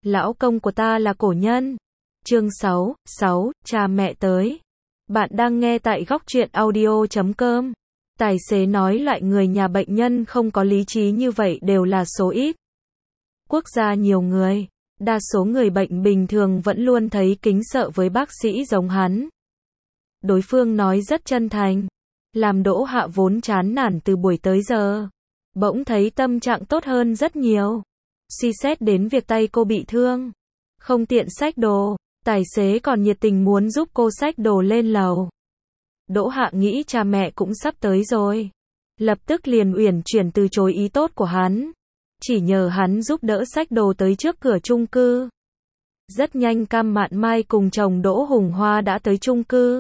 Lão công của ta là cổ nhân. Chương 6, cha mẹ tới. Bạn đang nghe tại góc truyện audio.com. Tài xế nói loại người nhà bệnh nhân không có lý trí như vậy đều là số ít. Quốc gia nhiều người, đa số người bệnh bình thường vẫn luôn thấy kính sợ với bác sĩ giống hắn. Đối phương nói rất chân thành, làm Đỗ Hạ vốn chán nản từ buổi tới giờ, bỗng thấy tâm trạng tốt hơn rất nhiều. Suy xét đến việc tay cô bị thương, không tiện xách đồ, tài xế còn nhiệt tình muốn giúp cô xách đồ lên lầu. Đỗ Hạ nghĩ cha mẹ cũng sắp tới rồi, lập tức liền uyển chuyển từ chối ý tốt của hắn, chỉ nhờ hắn giúp đỡ xách đồ tới trước cửa chung cư. Rất nhanh Cam Mạn Mai cùng chồng Đỗ Hùng Hoa đã tới chung cư.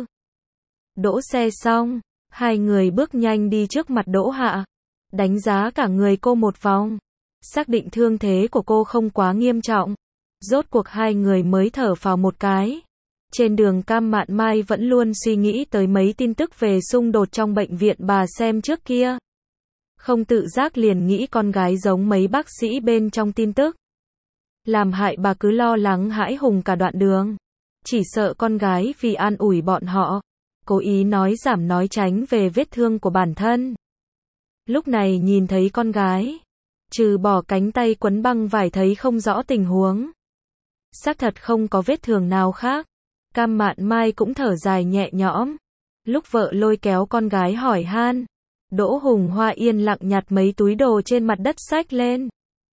Đỗ xe xong, hai người bước nhanh đi trước mặt Đỗ Hạ, đánh giá cả người cô một vòng, xác định thương thế của cô không quá nghiêm trọng. Rốt cuộc hai người mới thở phào một cái. Trên đường Cam Mạn Mai vẫn luôn suy nghĩ tới mấy tin tức về xung đột trong bệnh viện bà xem trước kia. Không tự giác liền nghĩ con gái giống mấy bác sĩ bên trong tin tức. Làm hại bà cứ lo lắng hãi hùng cả đoạn đường. Chỉ sợ con gái vì an ủi bọn họ, cố ý nói giảm nói tránh về vết thương của bản thân. Lúc này nhìn thấy con gái, trừ bỏ cánh tay quấn băng vải thấy không rõ tình huống. Xác thật không có vết thương nào khác. Cam Mạn Mai cũng thở dài nhẹ nhõm. Lúc vợ lôi kéo con gái hỏi han, Đỗ Hùng Hoa yên lặng nhặt mấy túi đồ trên mặt đất xách lên.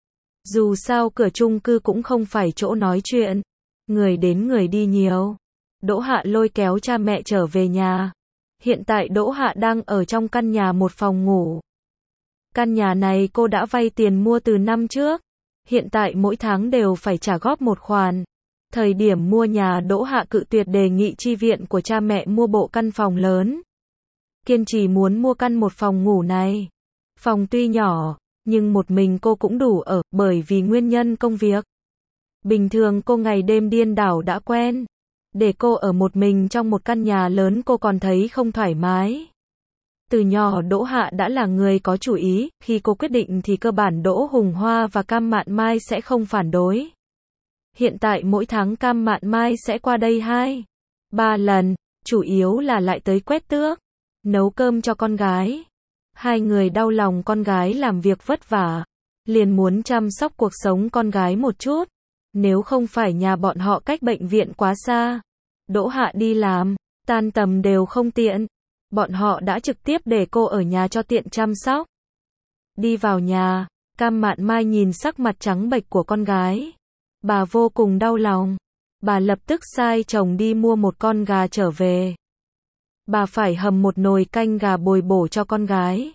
Dù sao cửa chung cư cũng không phải chỗ nói chuyện, người đến người đi nhiều. Đỗ Hạ lôi kéo cha mẹ trở về nhà. Hiện tại Đỗ Hạ đang ở trong căn nhà một phòng ngủ. Căn nhà này cô đã vay tiền mua từ năm trước. Hiện tại mỗi tháng đều phải trả góp một khoản. Thời điểm mua nhà Đỗ Hạ cự tuyệt đề nghị chi viện của cha mẹ mua bộ căn phòng lớn. Kiên trì muốn mua căn một phòng ngủ này. Phòng tuy nhỏ, nhưng một mình cô cũng đủ ở, bởi vì nguyên nhân công việc. Bình thường cô ngày đêm điên đảo đã quen. Để cô ở một mình trong một căn nhà lớn cô còn thấy không thoải mái. Từ nhỏ Đỗ Hạ đã là người có chủ ý, khi cô quyết định thì cơ bản Đỗ Hùng Hoa và Cam Mạn Mai sẽ không phản đối. Hiện tại mỗi tháng Cam Mạn Mai sẽ qua đây 2-3 lần, chủ yếu là lại tới quét tước, nấu cơm cho con gái. Hai người đau lòng con gái làm việc vất vả, liền muốn chăm sóc cuộc sống con gái một chút. Nếu không phải nhà bọn họ cách bệnh viện quá xa, Đỗ Hạ đi làm, tan tầm đều không tiện. Bọn họ đã trực tiếp để cô ở nhà cho tiện chăm sóc. Đi vào nhà, Cam Mạn Mai nhìn sắc mặt trắng bệch của con gái. Bà vô cùng đau lòng. Bà lập tức sai chồng đi mua một con gà trở về. Bà phải hầm một nồi canh gà bồi bổ cho con gái.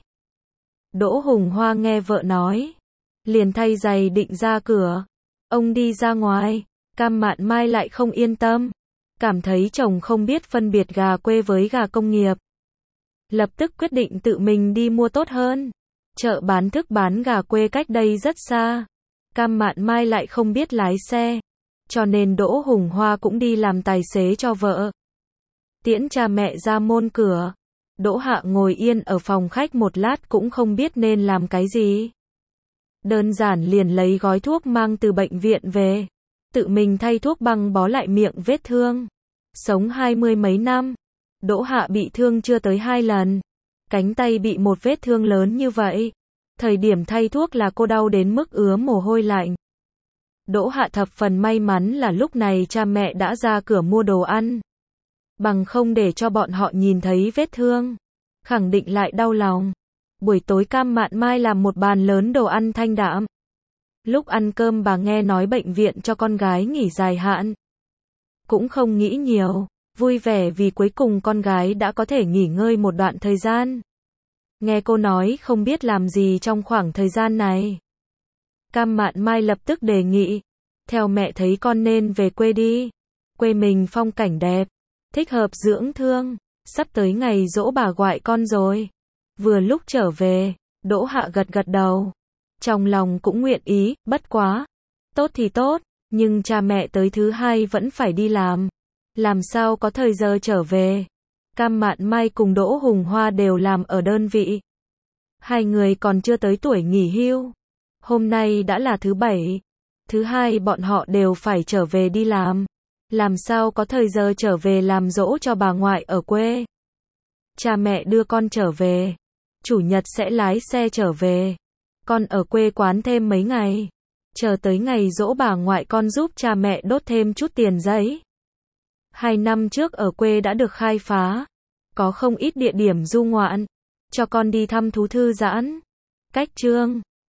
Đỗ Hùng Hoa nghe vợ nói, liền thay giày định ra cửa. Ông đi ra ngoài, Cam Mạn Mai lại không yên tâm. Cảm thấy chồng không biết phân biệt gà quê với gà công nghiệp. Lập tức quyết định tự mình đi mua tốt hơn. Chợ bán thức bán gà quê cách đây rất xa. Cam Mạn Mai lại không biết lái xe, cho nên Đỗ Hùng Hoa cũng đi làm tài xế cho vợ. Tiễn cha mẹ ra môn cửa, Đỗ Hạ ngồi yên ở phòng khách một lát cũng không biết nên làm cái gì. Đơn giản liền lấy gói thuốc mang từ bệnh viện về, tự mình thay thuốc băng bó lại miệng vết thương. Sống 20 mấy năm, Đỗ Hạ bị thương chưa tới 2 lần. Cánh tay bị một vết thương lớn như vậy. Thời điểm thay thuốc là cô đau đến mức ứa mồ hôi lạnh. Đỗ Hạ thập phần may mắn là lúc này cha mẹ đã ra cửa mua đồ ăn. Bằng không để cho bọn họ nhìn thấy vết thương, khẳng định lại đau lòng. Buổi tối Cam Mạn Mai làm một bàn lớn đồ ăn thanh đạm. Lúc ăn cơm bà nghe nói bệnh viện cho con gái nghỉ dài hạn. Cũng không nghĩ nhiều, vui vẻ vì cuối cùng con gái đã có thể nghỉ ngơi một đoạn thời gian. Nghe cô nói không biết làm gì trong khoảng thời gian này. Cam Mạn Mai lập tức đề nghị, theo mẹ thấy con nên về quê đi. Quê mình phong cảnh đẹp, thích hợp dưỡng thương, sắp tới ngày giỗ bà ngoại con rồi. Vừa lúc trở về, Đỗ Hạ gật gật đầu. Trong lòng cũng nguyện ý, bất quá. Tốt thì tốt, nhưng cha mẹ tới thứ hai vẫn phải đi làm sao có thời giờ trở về. Cam Mạn Mai cùng Đỗ Hùng Hoa đều làm ở đơn vị. Hai người còn chưa tới tuổi nghỉ hưu. Hôm nay đã là thứ 7. Thứ hai bọn họ đều phải trở về đi làm. Làm sao có thời giờ trở về làm dỗ cho bà ngoại ở quê. Cha mẹ đưa con trở về. Chủ nhật sẽ lái xe trở về. Con ở quê quán thêm mấy ngày. Chờ tới ngày dỗ bà ngoại con giúp cha mẹ đốt thêm chút tiền giấy. 2 năm trước ở quê đã được khai phá. Có không ít địa điểm du ngoạn. Cho con đi thăm thú thư giãn. Cách chương